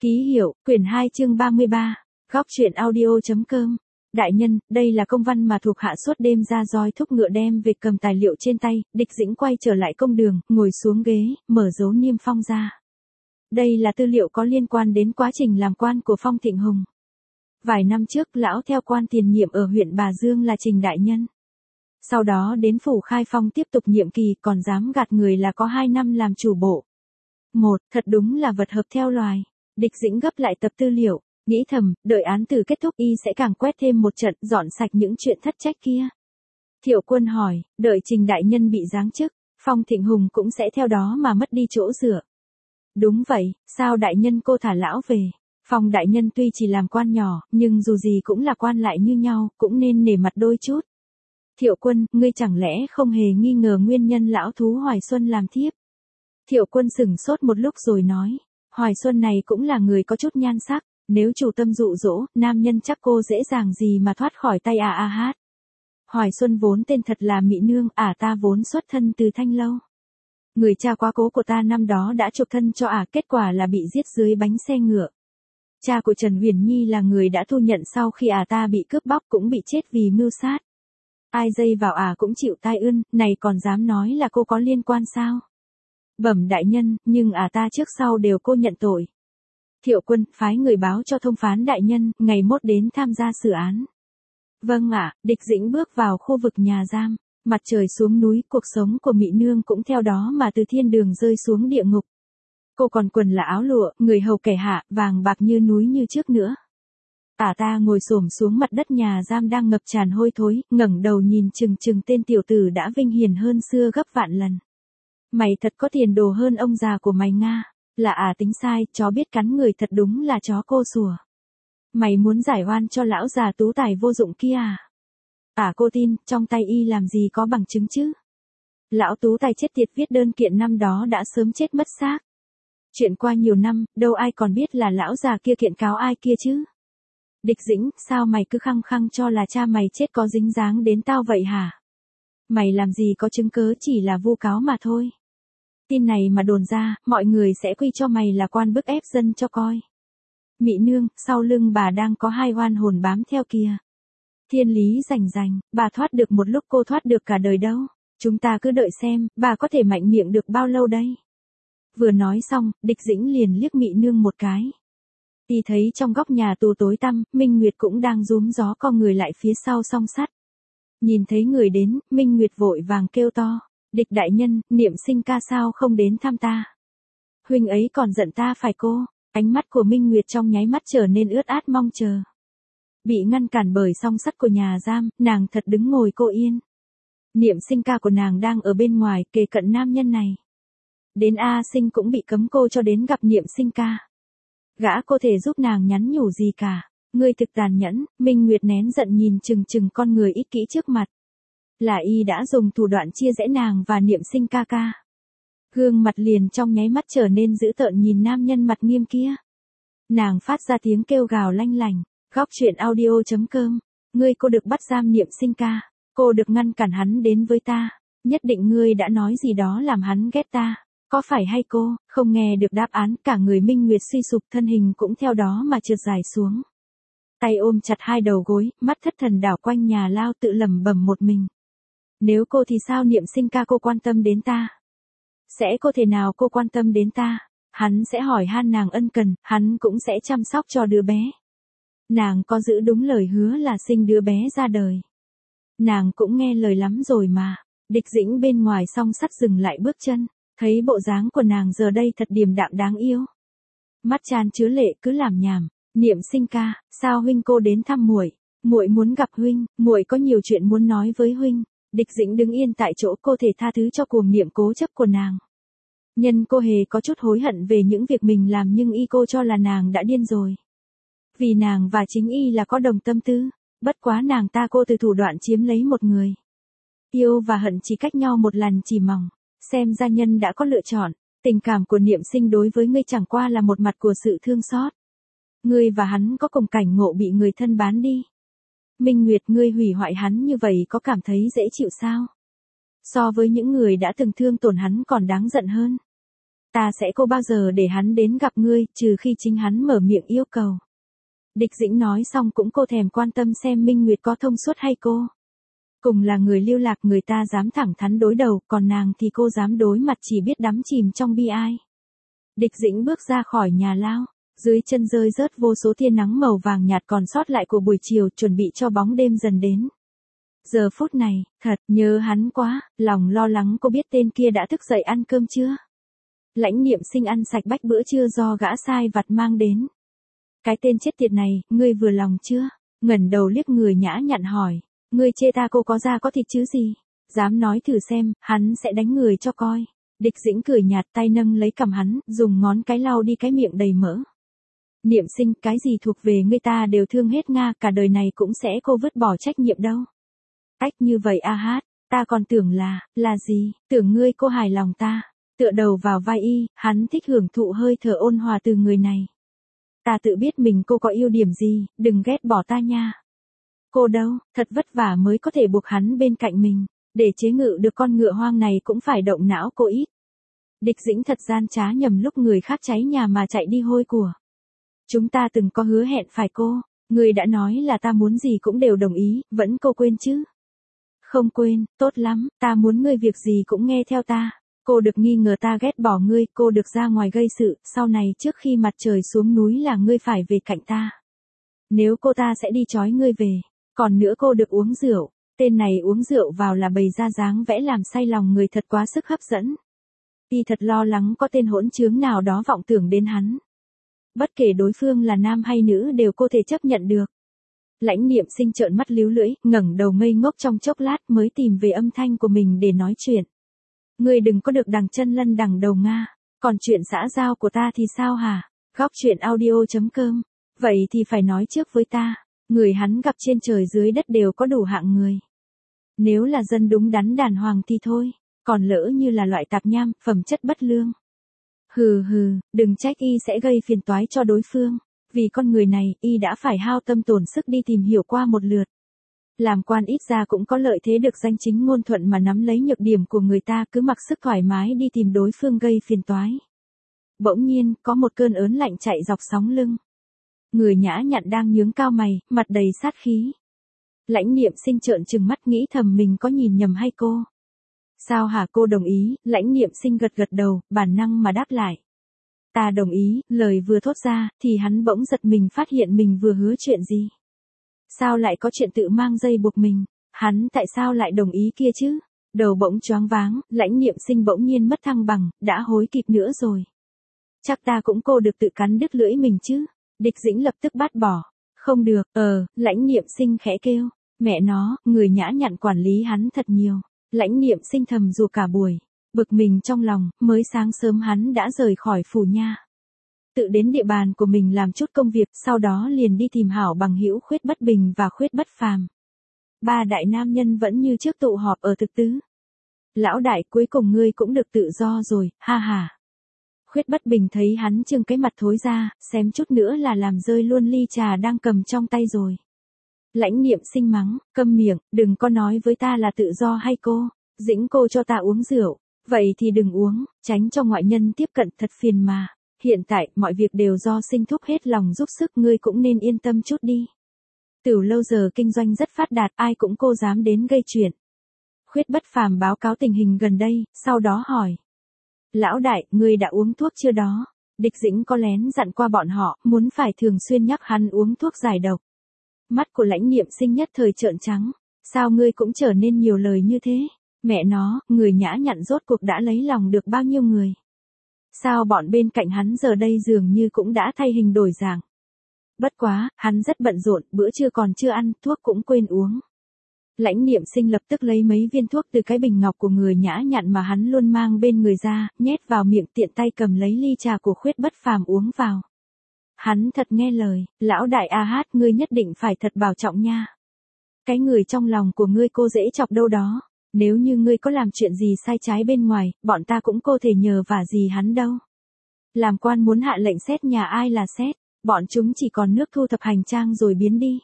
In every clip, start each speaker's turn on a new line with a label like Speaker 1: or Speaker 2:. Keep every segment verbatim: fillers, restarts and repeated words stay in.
Speaker 1: Ký hiệu, quyển hai chương ba mươi ba, góc truyện audio.com. Đại nhân, đây là công văn mà thuộc hạ suốt đêm ra roi thúc ngựa đem về cầm tài liệu trên tay. Địch Dĩnh quay trở lại công đường, ngồi xuống ghế, mở dấu niêm phong ra. Đây là tư liệu có liên quan đến quá trình làm quan của Phong Thịnh Hùng. Vài năm trước, lão theo quan tiền nhiệm ở huyện Bà Dương là Trình đại nhân. Sau đó đến phủ Khai Phong tiếp tục nhiệm kỳ, còn dám gạt người là có hai năm làm chủ bộ. Một, thật đúng là vật hợp theo loài. Địch Dĩnh gấp lại tập tư liệu, nghĩ thầm, đợi án tử kết thúc y sẽ càng quét thêm một trận, dọn sạch những chuyện thất trách kia. Thiệu Quân hỏi, đợi Trình đại nhân bị giáng chức, Phong Thịnh Hùng cũng sẽ theo đó mà mất đi chỗ dựa. Đúng vậy, sao đại nhân cô thả lão về? Phong đại nhân tuy chỉ làm quan nhỏ, nhưng dù gì cũng là quan lại như nhau, cũng nên nể mặt đôi chút. Thiệu Quân, ngươi chẳng lẽ không hề nghi ngờ nguyên nhân lão thú Hoài Xuân làm thiếp? Thiệu Quân sững sốt một lúc rồi nói, Hoài Xuân này cũng là người có chút nhan sắc, nếu chủ tâm dụ dỗ, nam nhân chắc cô dễ dàng gì mà thoát khỏi tay à a hát. Hoài Xuân vốn tên thật là Mỹ Nương, ả à ta vốn xuất thân từ Thanh Lâu. Người cha quá cố của ta năm đó đã chuộc thân cho ả, à, kết quả là bị giết dưới bánh xe ngựa. Cha của Trần Huyền Nhi là người đã thu nhận sau khi ả à ta bị cướp bóc cũng bị chết vì mưu sát. Ai dây vào ả à cũng chịu tai ương, này còn dám nói là cô có liên quan sao? Bẩm đại nhân, nhưng ả à ta trước sau đều cô nhận tội. Thiệu Quân, phái người báo cho thông phán đại nhân, ngày mốt đến tham gia xử án. Vâng ạ. Địch Dĩnh bước vào khu vực nhà giam, mặt trời xuống núi, cuộc sống của Mỹ Nương cũng theo đó mà từ thiên đường rơi xuống địa ngục. Cô còn quần là áo lụa, người hầu kẻ hạ, vàng bạc như núi như trước nữa. Ả à ta ngồi xổm xuống mặt đất nhà giam đang ngập tràn hôi thối, ngẩng đầu nhìn chừng chừng tên tiểu tử đã vinh hiển hơn xưa gấp vạn lần. Mày thật có tiền đồ hơn ông già của mày Nga. Là à tính sai, chó biết cắn người thật đúng là chó cô sủa. Mày muốn giải oan cho lão già tú tài vô dụng kia à? À cô tin, trong tay y làm gì có bằng chứng chứ? Lão tú tài chết tiệt viết đơn kiện năm đó đã sớm chết mất xác. Chuyện qua nhiều năm, đâu ai còn biết là lão già kia kiện cáo ai kia chứ? Địch Dĩnh, sao mày cứ khăng khăng cho là cha mày chết có dính dáng đến tao vậy hả? Mày làm gì có chứng cớ, chỉ là vu cáo mà thôi. Tin này mà đồn ra, mọi người sẽ quy cho mày là quan bức ép dân cho coi. Mỹ Nương, sau lưng bà đang có hai oan hồn bám theo kìa. Thiên lý rành rành, bà thoát được một lúc cô thoát được cả đời đâu. Chúng ta cứ đợi xem, bà có thể mạnh miệng được bao lâu đây. Vừa nói xong, Địch Dĩnh liền liếc Mỹ Nương một cái. Y thấy trong góc nhà tù tối tăm, Minh Nguyệt cũng đang rúm gió co người lại phía sau song sắt. Nhìn thấy người đến, Minh Nguyệt vội vàng kêu to. Địch đại nhân, Niệm Sinh ca sao không đến thăm ta? Huynh ấy còn giận ta phải cô? Ánh mắt của Minh Nguyệt trong nháy mắt trở nên ướt át mong chờ. Bị ngăn cản bởi song sắt của nhà giam, nàng thật đứng ngồi cô yên. Niệm Sinh ca của nàng đang ở bên ngoài, kề cận nam nhân này. Đến A Sinh cũng bị cấm cô cho đến gặp Niệm Sinh ca. Gã cô thể giúp nàng nhắn nhủ gì cả. Ngươi thực tàn nhẫn. Minh Nguyệt nén giận nhìn chừng chừng con người ích kỷ trước mặt. Là y đã dùng thủ đoạn chia rẽ nàng và Niệm Sinh ca ca. Gương mặt liền trong nháy mắt trở nên dữ tợn nhìn nam nhân mặt nghiêm kia. Nàng phát ra tiếng kêu gào lanh lành. Góc truyện audio.com. Ngươi cô được bắt giam Niệm Sinh ca. Cô được ngăn cản hắn đến với ta. Nhất định ngươi đã nói gì đó làm hắn ghét ta. Có phải hay cô? Không nghe được đáp án, cả người Minh Nguyệt suy sụp, thân hình cũng theo đó mà trượt dài xuống. Tay ôm chặt hai đầu gối, mắt thất thần đảo quanh nhà lao tự lẩm bẩm một mình. Nếu cô thì sao? Niệm Sinh ca cô quan tâm đến ta? Sẽ có thể nào cô quan tâm đến ta? Hắn sẽ hỏi han nàng ân cần, hắn cũng sẽ chăm sóc cho đứa bé. Nàng có giữ đúng lời hứa là sinh đứa bé ra đời. Nàng cũng nghe lời lắm rồi mà. Địch Dĩnh bên ngoài song sắt dừng lại bước chân, thấy bộ dáng của nàng giờ đây thật điềm đạm đáng yêu. Mắt tràn chứa lệ cứ làm nhảm, Niệm Sinh ca, sao huynh cô đến thăm muội? Muội muốn gặp huynh, muội có nhiều chuyện muốn nói với huynh. Địch Dĩnh đứng yên tại chỗ, cô thể tha thứ cho cuồng niệm cố chấp của nàng. Nhân cô hề có chút hối hận về những việc mình làm nhưng y cô cho là nàng đã điên rồi. Vì nàng và chính y là có đồng tâm tư, bất quá nàng ta cô từ thủ đoạn chiếm lấy một người. Yêu và hận chỉ cách nhau một lần chỉ mỏng, xem ra nhân đã có lựa chọn, tình cảm của Niệm Sinh đối với ngươi chẳng qua là một mặt của sự thương xót. Ngươi và hắn có cùng cảnh ngộ bị người thân bán đi. Minh Nguyệt, ngươi hủy hoại hắn như vậy có cảm thấy dễ chịu sao? So với những người đã từng thương tổn hắn còn đáng giận hơn. Ta sẽ cô bao giờ để hắn đến gặp ngươi, trừ khi chính hắn mở miệng yêu cầu. Địch Dĩnh nói xong cũng cô thèm quan tâm xem Minh Nguyệt có thông suốt hay cô. Cùng là người lưu lạc, người ta dám thẳng thắn đối đầu, còn nàng thì cô dám đối mặt chỉ biết đắm chìm trong bi ai. Địch Dĩnh bước ra khỏi nhà lao, dưới chân rơi rớt vô số tia nắng màu vàng nhạt còn sót lại của buổi chiều, chuẩn bị cho bóng đêm dần đến. Giờ phút này, thật nhớ hắn quá, lòng lo lắng cô biết tên kia đã thức dậy ăn cơm chưa. Lãnh Niệm Sinh ăn sạch bách bữa trưa do gã sai vặt mang đến. Cái tên chết tiệt này, ngươi vừa lòng chưa? Ngẩng đầu liếc người nhã nhặn hỏi. Ngươi chê ta cô có da có thịt chứ gì? Dám nói thử xem, hắn sẽ đánh người cho coi. Địch Dĩnh cười nhạt, tay nâng lấy cằm hắn, dùng ngón cái lau đi cái miệng đầy mỡ. Niệm Sinh, cái gì thuộc về ngươi ta đều thương hết Nga, cả đời này cũng sẽ cô vứt bỏ trách nhiệm đâu. Ách như vậy a hát, ta còn tưởng là, là gì, tưởng ngươi cô hài lòng ta. Tựa đầu vào vai y, hắn thích hưởng thụ hơi thở ôn hòa từ người này. Ta tự biết mình cô có ưu điểm gì, đừng ghét bỏ ta nha. Cô đâu, thật vất vả mới có thể buộc hắn bên cạnh mình, để chế ngự được con ngựa hoang này cũng phải động não cô ít. Địch Dĩnh thật gian trá nhầm lúc người khác cháy nhà mà chạy đi hôi của. Chúng ta từng có hứa hẹn phải cô, người đã nói là ta muốn gì cũng đều đồng ý, vẫn cô quên chứ. Không quên, tốt lắm, ta muốn ngươi việc gì cũng nghe theo ta. Cô được nghi ngờ ta ghét bỏ ngươi, cô được ra ngoài gây sự, sau này trước khi mặt trời xuống núi là ngươi phải về cạnh ta. Nếu cô ta sẽ đi trói ngươi về, còn nữa cô được uống rượu, tên này uống rượu vào là bày ra dáng vẽ làm say lòng người thật quá sức hấp dẫn. Y thật lo lắng có tên hỗn trướng nào đó vọng tưởng đến hắn. Bất kể đối phương là nam hay nữ đều cô thể chấp nhận được. Lãnh Niệm Sinh trợn mắt líu lưỡi, ngẩng đầu ngây ngốc trong chốc lát mới tìm về âm thanh của mình để nói chuyện. Ngươi đừng có được đằng chân lân đằng đầu Nga, còn chuyện xã giao của ta thì sao hả? Góc chuyện audio chấm com. Vậy thì phải nói trước với ta, người hắn gặp trên trời dưới đất đều có đủ hạng người. Nếu là dân đúng đắn đàng hoàng thì thôi, còn lỡ như là loại tạp nham, phẩm chất bất lương. Hừ hừ, đừng trách y sẽ gây phiền toái cho đối phương, vì con người này, y đã phải hao tâm tổn sức đi tìm hiểu qua một lượt. Làm quan ít ra cũng có lợi thế được danh chính ngôn thuận mà nắm lấy nhược điểm của người ta, cứ mặc sức thoải mái đi tìm đối phương gây phiền toái. Bỗng nhiên, có một cơn ớn lạnh chạy dọc sóng lưng. Người nhã nhặn đang nhướng cao mày, mặt đầy sát khí. Lãnh Niệm Sinh trợn trừng mắt nghĩ thầm mình có nhìn nhầm hay cô. Sao hả? Cô đồng ý? Lãnh Niệm Sinh gật gật đầu, bản năng mà đáp lại. Ta đồng ý, lời vừa thốt ra, thì hắn bỗng giật mình phát hiện mình vừa hứa chuyện gì. Sao lại có chuyện tự mang dây buộc mình, hắn tại sao lại đồng ý kia chứ? Đầu bỗng choáng váng, Lãnh Niệm Sinh bỗng nhiên mất thăng bằng, đã hối kịp nữa rồi. Chắc ta cũng cô được tự cắn đứt lưỡi mình chứ. Địch Dĩnh lập tức bát bỏ. Không được, ờ, Lãnh Niệm Sinh khẽ kêu. Mẹ nó, người nhã nhặn quản lý hắn thật nhiều. Lãnh Niệm Sinh thầm rủa cả buổi. Bực mình trong lòng, mới sáng sớm hắn đã rời khỏi phủ nha. Tự đến địa bàn của mình làm chút công việc, sau đó liền đi tìm hảo bằng hữu Khuyết Bất Bình và Khuyết Bất Phàm. Ba đại nam nhân vẫn như trước tụ họp ở thực tứ. Lão đại, cuối cùng ngươi cũng được tự do rồi, ha ha. Khuyết Bất Bình thấy hắn trưng cái mặt thối ra, xém chút nữa là làm rơi luôn ly trà đang cầm trong tay rồi. Lãnh Niệm Sinh mắng, câm miệng, đừng có nói với ta là tự do hay cô. Dĩnh cô cho ta uống rượu, vậy thì đừng uống, tránh cho ngoại nhân tiếp cận thật phiền mà. Hiện tại, mọi việc đều do Sinh thúc hết lòng giúp sức, ngươi cũng nên yên tâm chút đi. Từ lâu giờ kinh doanh rất phát đạt, ai cũng cô dám đến gây chuyện. Khuyết Bất Phàm báo cáo tình hình gần đây, sau đó hỏi. Lão đại, ngươi đã uống thuốc chưa đó? Địch Dĩnh có lén dặn qua bọn họ, muốn phải thường xuyên nhắc hắn uống thuốc giải độc. Mắt của Lãnh Niệm Sinh nhất thời trợn trắng. Sao ngươi cũng trở nên nhiều lời như thế? Mẹ nó, người nhã nhặn rốt cuộc đã lấy lòng được bao nhiêu người? Sao bọn bên cạnh hắn giờ đây dường như cũng đã thay hình đổi dạng? Bất quá, hắn rất bận rộn, bữa trưa còn chưa ăn, thuốc cũng quên uống. Lãnh Niệm Sinh lập tức lấy mấy viên thuốc từ cái bình ngọc của người nhã nhặn mà hắn luôn mang bên người ra, nhét vào miệng, tiện tay cầm lấy ly trà của Khuyết Bất Phàm uống vào. Hắn thật nghe lời, lão đại a hát, ngươi nhất định phải thật bảo trọng nha. Cái người trong lòng của ngươi cô dễ chọc đâu đó. Nếu như ngươi có làm chuyện gì sai trái bên ngoài, bọn ta cũng cô thể nhờ vả gì hắn đâu. Làm quan muốn hạ lệnh xét nhà ai là xét, bọn chúng chỉ còn nước thu thập hành trang rồi biến đi.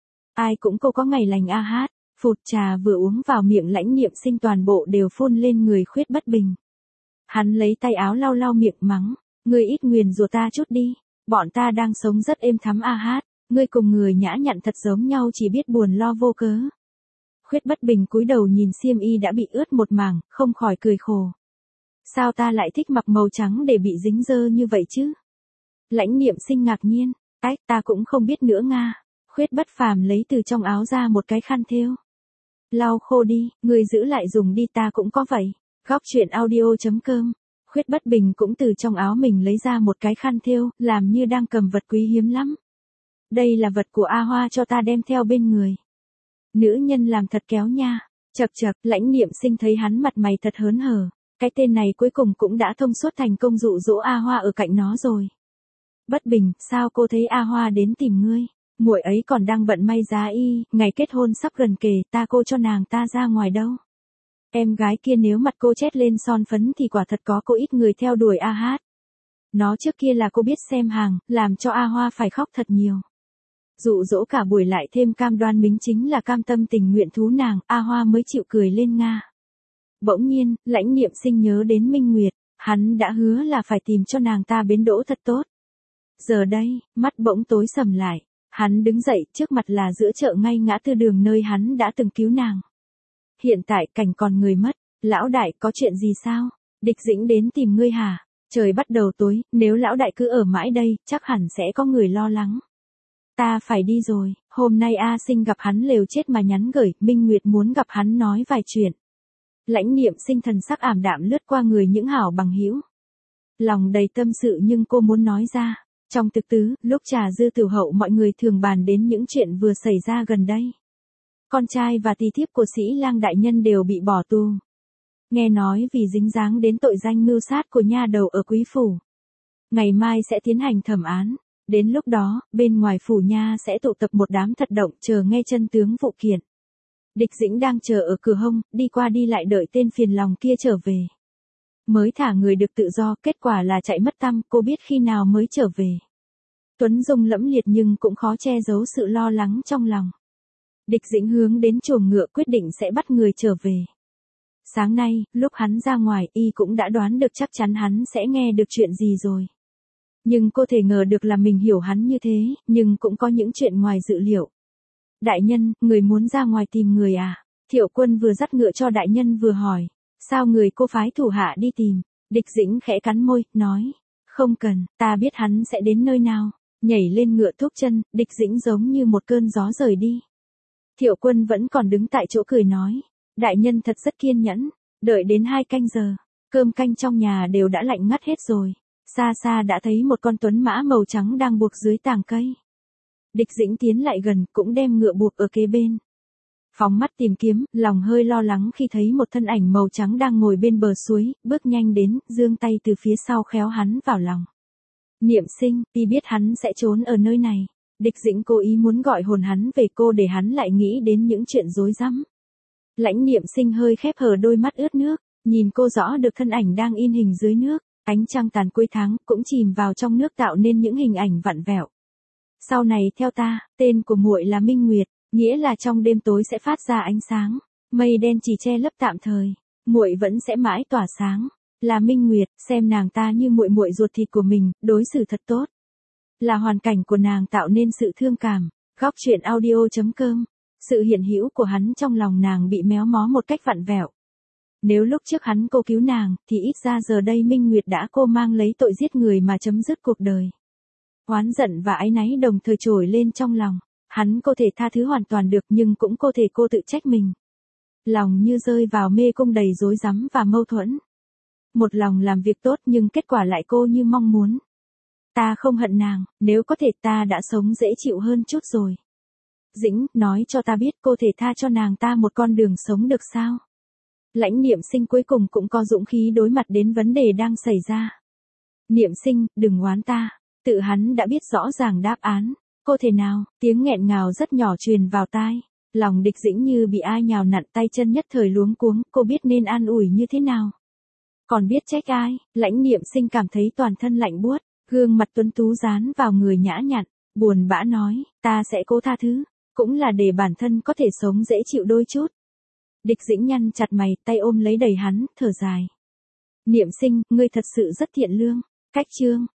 Speaker 1: Ai cũng cô có ngày lành a hát, phụt trà vừa uống vào miệng Lãnh Niệm Sinh toàn bộ đều phun lên người Khuyết Bất Bình. Hắn lấy tay áo lau lau miệng mắng, ngươi ít nguyền rủa ta chút đi, bọn ta đang sống rất êm thắm a hát, ngươi cùng người nhã nhặn thật giống nhau chỉ biết buồn lo vô cớ. Khuyết Bất Bình cúi đầu nhìn xiêm y đã bị ướt một mảng, không khỏi cười khổ. Sao ta lại thích mặc màu trắng để bị dính dơ như vậy chứ? Lãnh Niệm Sinh ngạc nhiên, ách ta cũng không biết nữa nga. Khuyết Bất Phàm lấy từ trong áo ra một cái khăn thêu. Lau khô đi, người giữ lại dùng đi, ta cũng có vậy. Góc truyện audio chấm com. Khuyết Bất Bình cũng từ trong áo mình lấy ra một cái khăn thêu, làm như đang cầm vật quý hiếm lắm. Đây là vật của A Hoa cho ta đem theo bên người. Nữ nhân làm thật kéo nha. Chậc chậc, Lãnh Niệm Sinh thấy hắn mặt mày thật hớn hở. Cái tên này cuối cùng cũng đã thông suốt thành công dụ dỗ A Hoa ở cạnh nó rồi. Bất Bình, sao cô thấy A Hoa đến tìm ngươi? Muội ấy còn đang bận may giá y, ngày kết hôn sắp gần kề, ta cô cho nàng ta ra ngoài đâu. Em gái kia nếu mặt cô chét lên son phấn thì quả thật có cô ít người theo đuổi A Hát. Nó trước kia là cô biết xem hàng, làm cho A Hoa phải khóc thật nhiều. Dụ dỗ cả buổi lại thêm cam đoan mính chính là cam tâm tình nguyện thú nàng, A Hoa mới chịu cười lên nga. Bỗng nhiên, Lãnh Niệm Sinh nhớ đến Minh Nguyệt, hắn đã hứa là phải tìm cho nàng ta bến đỗ thật tốt. Giờ đây, mắt bỗng tối sầm lại, hắn đứng dậy, trước mặt là giữa chợ ngay ngã tư đường nơi hắn đã từng cứu nàng. Hiện tại cảnh còn người mất, lão đại có chuyện gì sao? Địch Dĩnh đến tìm ngươi hả? Trời bắt đầu tối, nếu lão đại cứ ở mãi đây, chắc hẳn sẽ có người lo lắng. Ta phải đi rồi, hôm nay A Sinh gặp hắn lều chết mà nhắn gửi, Minh Nguyệt muốn gặp hắn nói vài chuyện. Lãnh Niệm Sinh thần sắc ảm đạm lướt qua người những hảo bằng hữu. Lòng đầy tâm sự nhưng cô muốn nói ra. Trong thực tứ, lúc trà dư tiểu hậu mọi người thường bàn đến những chuyện vừa xảy ra gần đây. Con trai và tỳ thiếp của Sĩ Lang đại nhân đều bị bỏ tù. Nghe nói vì dính dáng đến tội danh mưu sát của nha đầu ở Quý phủ. Ngày mai sẽ tiến hành thẩm án. Đến lúc đó, bên ngoài phủ nha sẽ tụ tập một đám thật động chờ nghe chân tướng vụ kiện. Địch Dĩnh đang chờ ở cửa hông, đi qua đi lại đợi tên phiền lòng kia trở về. Mới thả người được tự do, kết quả là chạy mất tăm, cô biết khi nào mới trở về. Tuấn Dung lẫm liệt nhưng cũng khó che giấu sự lo lắng trong lòng. Địch Dĩnh hướng đến chuồng ngựa quyết định sẽ bắt người trở về. Sáng nay, lúc hắn ra ngoài, y cũng đã đoán được chắc chắn hắn sẽ nghe được chuyện gì rồi. Nhưng cô thể ngờ được là mình hiểu hắn như thế, nhưng cũng có những chuyện ngoài dự liệu. Đại nhân, người muốn ra ngoài tìm người à? Thiệu Quân vừa dắt ngựa cho đại nhân vừa hỏi. Sao người cô phái thủ hạ đi tìm? Địch Dĩnh khẽ cắn môi, nói. Không cần, ta biết hắn sẽ đến nơi nào. Nhảy lên ngựa thúc chân, Địch Dĩnh giống như một cơn gió rời đi. Thiệu Quân vẫn còn đứng tại chỗ cười nói. Đại nhân thật rất kiên nhẫn. Đợi đến hai canh giờ. Cơm canh trong nhà đều đã lạnh ngắt hết rồi. Xa xa đã thấy một con tuấn mã màu trắng đang buộc dưới tàng cây. Địch Dĩnh tiến lại gần, cũng đem ngựa buộc ở kế bên. Phóng mắt tìm kiếm, lòng hơi lo lắng khi thấy một thân ảnh màu trắng đang ngồi bên bờ suối, bước nhanh đến, giương tay từ phía sau khéo hắn vào lòng. Niệm Sinh, y biết hắn sẽ trốn ở nơi này. Địch Dĩnh cố ý muốn gọi hồn hắn về cô để hắn lại nghĩ đến những chuyện rối rắm. Lãnh Niệm Sinh hơi khép hờ đôi mắt ướt nước, nhìn cô rõ được thân ảnh đang in hình dưới nước, ánh trăng tàn cuối tháng cũng chìm vào trong nước tạo nên những hình ảnh vặn vẹo. Sau này theo ta, tên của muội là Minh Nguyệt, nghĩa là trong đêm tối sẽ phát ra ánh sáng, mây đen chỉ che lấp tạm thời, muội vẫn sẽ mãi tỏa sáng. Là Minh Nguyệt, xem nàng ta như muội muội ruột thịt của mình, đối xử thật tốt. Là hoàn cảnh của nàng tạo nên sự thương cảm. Góc truyện audio chấm com. Sự hiện hữu của hắn trong lòng nàng bị méo mó một cách vặn vẹo. Nếu lúc trước hắn cô cứu nàng, thì ít ra giờ đây Minh Nguyệt đã cô mang lấy tội giết người mà chấm dứt cuộc đời. Oán giận và áy náy đồng thời trồi lên trong lòng. Hắn cô thể tha thứ hoàn toàn được nhưng cũng cô thể cô tự trách mình. Lòng như rơi vào mê cung đầy rối rắm và mâu thuẫn. Một lòng làm việc tốt nhưng kết quả lại cô như mong muốn. Ta không hận nàng, nếu có thể ta đã sống dễ chịu hơn chút rồi. Dĩnh, nói cho ta biết cô thể tha cho nàng ta một con đường sống được sao? Lãnh Niệm Sinh cuối cùng cũng có dũng khí đối mặt đến vấn đề đang xảy ra. Niệm Sinh, đừng oán ta. Tự hắn đã biết rõ ràng đáp án. Cô thể nào? Tiếng nghẹn ngào rất nhỏ truyền vào tai. Lòng Địch Dĩnh như bị ai nhào nặn tay chân nhất thời luống cuống, cô biết nên an ủi như thế nào. Còn biết trách ai? Lãnh Niệm Sinh cảm thấy toàn thân lạnh buốt, gương mặt tuấn tú dán vào người nhã nhặn, buồn bã nói, ta sẽ cố tha thứ, cũng là để bản thân có thể sống dễ chịu đôi chút. Địch Dĩnh nhăn chặt mày, tay ôm lấy đầy hắn, thở dài. Niệm Sinh, ngươi thật sự rất thiện lương. Cách chương